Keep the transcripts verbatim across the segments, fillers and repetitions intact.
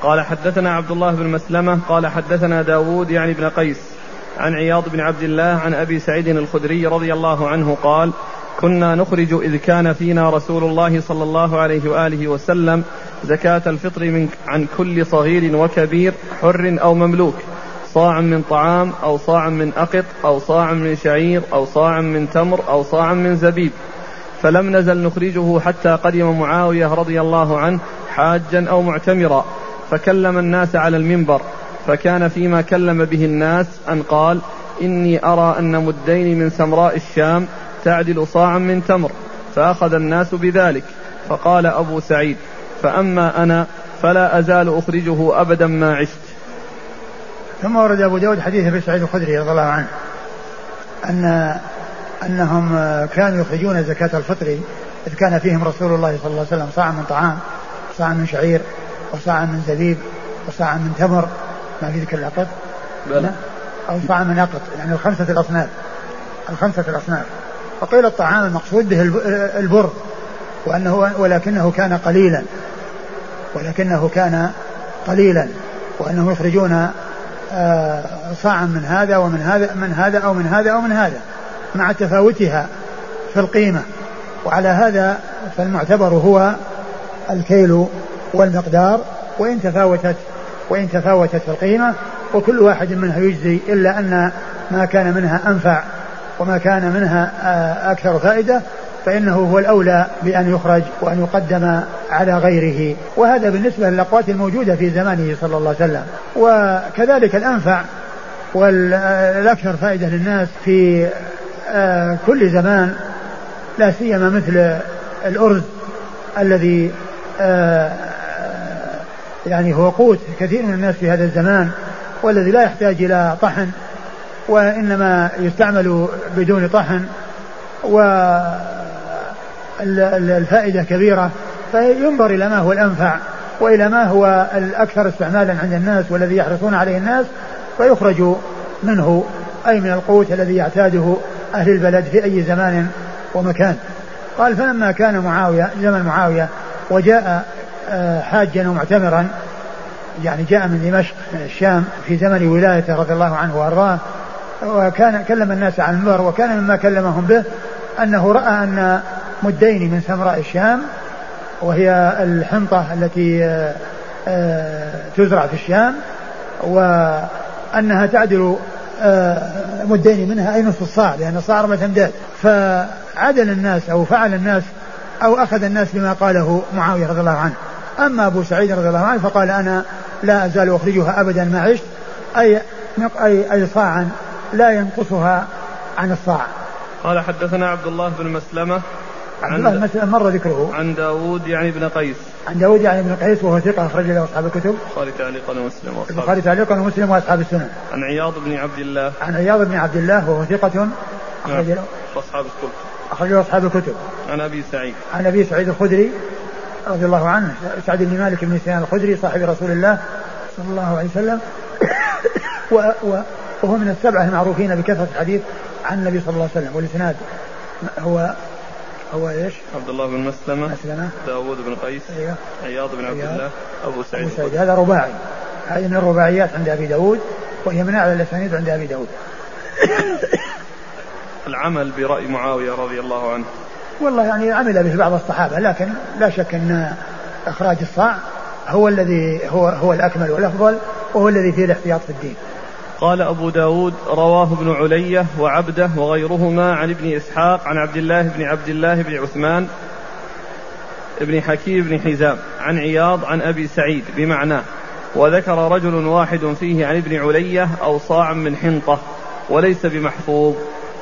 قال حدثنا عبد الله بن مسلمة قال حدثنا داود يعني بن قيس عن عياض بن عبد الله عن أبي سعيد الخدري رضي الله عنه قال كنا نخرج إذ كان فينا رسول الله صلى الله عليه وآله وسلم زكاة الفطر من عن كل صغير وكبير حر أو مملوك صاع من طعام أو صاع من أقط أو صاع من شعير أو صاع من تمر أو صاع من زبيب، فلم نزل نخرجه حتى قدم معاوية رضي الله عنه حاجا أو معتمرا فكلم الناس على المنبر، فكان فيما كلم به الناس أن قال إني أرى أن مدين من سمراء الشام تعدل صاعا من تمر، فأخذ الناس بذلك. فقال أبو سعيد فأما أنا فلا أزال أخرجه أبدا ما عشت. ثم ورد أبو داود حديث أبي سعيد الخدري رضي الله عنه أن أنهم كانوا يخرجون زكاة الفطر إذ كان فيهم رسول الله صلى الله عليه وسلم صاع من طعام، صاع من شعير، وصاع من زبيب، وصاع من تمر، ما في ذكر الأقط أو صاع من أقط، يعني الخمسة الأصناف الخمسة الأصناف. وقيل الطعام المقصود به البر، وأنه ولكنه كان قليلا ولكنه كان قليلا وأنهم يخرجون صاعا من هذا ومن هذا من هذا أو من هذا أو من هذا مع تفاوتها في القيمة. وعلى هذا فالمعتبر هو الكيل والمقدار، وإن تفاوتت وإن تفاوتت في القيمة، وكل واحد منها يجزي، إلا أن ما كان منها أنفع وما كان منها أكثر فائدة فإنه هو الأولى بأن يخرج وأن يقدم على غيره. وهذا بالنسبة للأقوات الموجودة في زمانه صلى الله عليه وسلم. وكذلك الأنفع والأكثر فائدة للناس في كل زمان، لا سيما مثل الأرز الذي يعني هو قوت كثير من الناس في هذا الزمان، والذي لا يحتاج إلى طحن وإنما يستعمل بدون طحن، والفائدة كبيرة، فينظر إلى ما هو الأنفع وإلى ما هو الأكثر استعمالا عند الناس والذي يحرصون عليه الناس، فيخرج منه، أي من القوت الذي يعتاده أهل البلد في أي زمان ومكان. قال فلما كان معاوية زمن معاوية وجاء حاجا ومعتمرا، يعني جاء من دمشق من الشام في زمن ولايته رضي الله عنه وأرضاه، وكان كلم الناس عن المنبر، وكان مما كلمهم به أنه رأى أن مدين من سمراء الشام، وهي الحنطة التي تزرع في الشام، وأنها تعدل مدين منها أي نصف الصاع، لأن الصاع أربعة أمداد. فعدل الناس أو فعل الناس أو أخذ الناس بما قاله معاوية رضي الله عنه. أما أبو سعيد رضي الله عنه فقال أنا لا أزال أخرجها أبدا ما عشت، أي أي أي صاعا لا ينقصها عن الصاع. قال حدثنا عبد الله بن مسلمة عبد الله بن مسلمة مر ذكره عن داود يعني بن قيس عن داود يعني بن قيس وهو ثقة أخرج له أصحاب الكتب، البخاري تعليقا ومسلم وأصحاب البخاري تعليقا ومسلم وأصحاب السنن. عن عياض بن عبد الله عن عياض بن عبد الله وهو ثقة أخرج له أصحاب الكتب أخرج له أصحاب الكتب. عن أبي سعيد عن أبي سعيد الخدري رضي الله عنه، سعد بن مالك بن سنان الخدري صاحب رسول الله صلى الله عليه وسلم و و وهو من السبعة المعروفين بكثرة الحديث عن النبي صلى الله عليه وسلم. والإسناد هو هو إيش؟ عبد الله بن مسلمة, مسلمة داود بن قيس, أيوه. عياض بن عبد الله, أبو سعيد, أبو سعيد. هذا رباعي، هذه من الرباعيات عند أبي داود، وهي من أعلى الأسانيد عند أبي داود. العمل برأي معاوية رضي الله عنه، والله يعني عمل به بعض الصحابة، لكن لا شك أن إخراج الصاع هو الذي هو هو الأكمل والأفضل، وهو الذي فيه الاحتياط في الدين. قال أبو داود رواه ابن علية وعبده وغيرهما عن ابن إسحاق عن عبد الله بن عبد الله بن عثمان ابن حكيم بن حزام عن عياض عن أبي سعيد بمعناه، وذكر رجل واحد فيه عن ابن علية أو صاع من حنطة وليس بمحفوظ.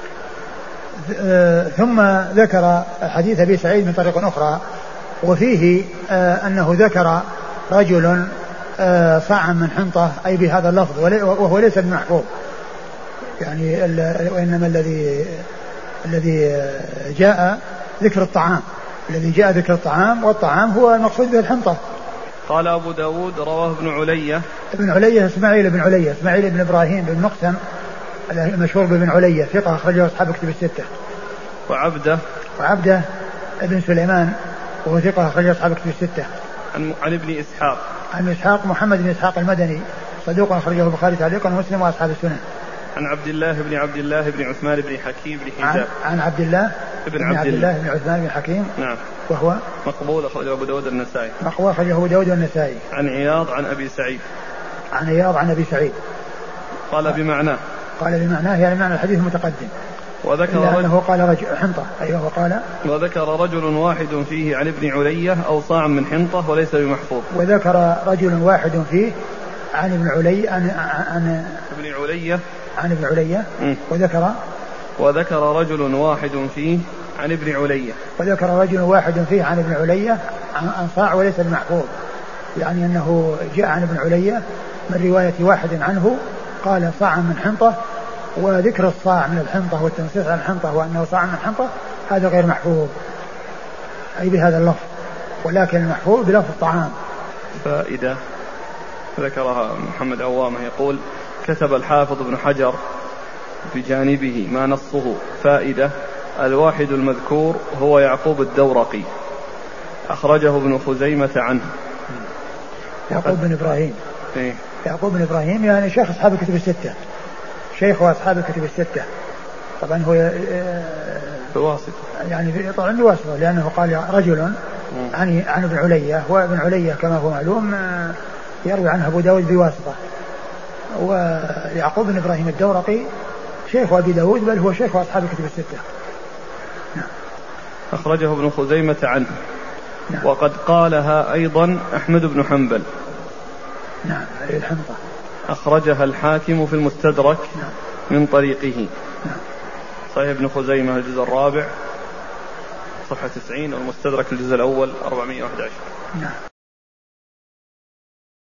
ثم ذكر حديث أبي سعيد من طريق أخرى، وفيه أنه ذكر رجل صاعا من حنطة أي بهذا اللفظ، وهو ليس بمحفوظ، يعني وإنما الذي الذي جاء ذكر الطعام الذي جاء ذكر الطعام والطعام هو المقصود به الحنطة. قال أبو داود رواه ابن علية ابن علية إسماعيل بن علية إسماعيل بن إبراهيم بن مقسم المشهور بابن علية ثقة أخرجه أصحاب كتب الستة. وعبده وعبده ابن سليمان وهو ثقة أخرجه أصحاب كتب الستة. عن, عن ابن إسحاق عن إسحاق محمد بن إسحاق المدني صدوق أخرجه البخاري تعليقا ومسلم وأصحاب السنن. عن عبد الله بن عبد الله بن عثمان بن حكيم بن حجاب. عن, عن عبد الله بن عبد, عبد الله بن عثمان بن حكيم. نعم. وهو مقبول أخرجه أبو داود النسائي. مقبول أخرجه أبو داود النسائي. عن عياض عن أبي سعيد. عن عياض عن أبي سعيد. قال بمعناه. قال بمعناه يعني معنى الحديث المتقدم. وذكر رجل أنه قال رجل حنطة. أيوه وقال. وذكر رجل واحد فيه عن ابن علية أو صاع من حنطة وليس بمحفوظ. وذكر رجل واحد فيه عن ابن علي عن عن ابن علية عن ابن علية. وذكر وذكر رجل واحد فيه عن ابن علية. وذكر رجل واحد فيه عن ابن علية عن صاع وليس بمحفوظ، يعني أنه جاء عن ابن علية من رواية واحد عنه قال صاع من حنطة، وذكر الصاع من الحنطة والتنصيص عن الحنطة وأنه صاع من الحنطة هذا غير محفوظ أي بهذا اللفظ، ولكن المحفوظ بلفظ الطعام. فائدة ذكرها محمد عوامة يقول كتب الحافظ ابن حجر بجانبه ما نصه فائدة الواحد المذكور هو يعقوب الدورقي أخرجه ابن خزيمة عنه. يعقوب بن إبراهيم. إيه؟ يعقوب بن إبراهيم يعني شيخ أصحاب الكتب الستة، شيخ أصحاب الكتب الستة. طبعا هو بواسطة يعني طبعا بواسطة لأنه قال رجل عن عن ابن علية، وابن علية كما هو معلوم يروي عنه أبو داود بواسطة، ويعقوب بن إبراهيم الدورقي شيخ أبي داود بل هو شيخ أصحاب الكتب الستة. نعم. أخرجه ابن خزيمة عنه. نعم. وقد قالها أيضا أحمد بن حنبل. نعم. الحنطة أخرجها الحاكم في المستدرك. نعم. من طريقه. نعم. صحيح ابن خزيمة الجزء الرابع صفحة تسعين والمستدرك الجزء الأول أربعمائة وأحد عشر. نعم.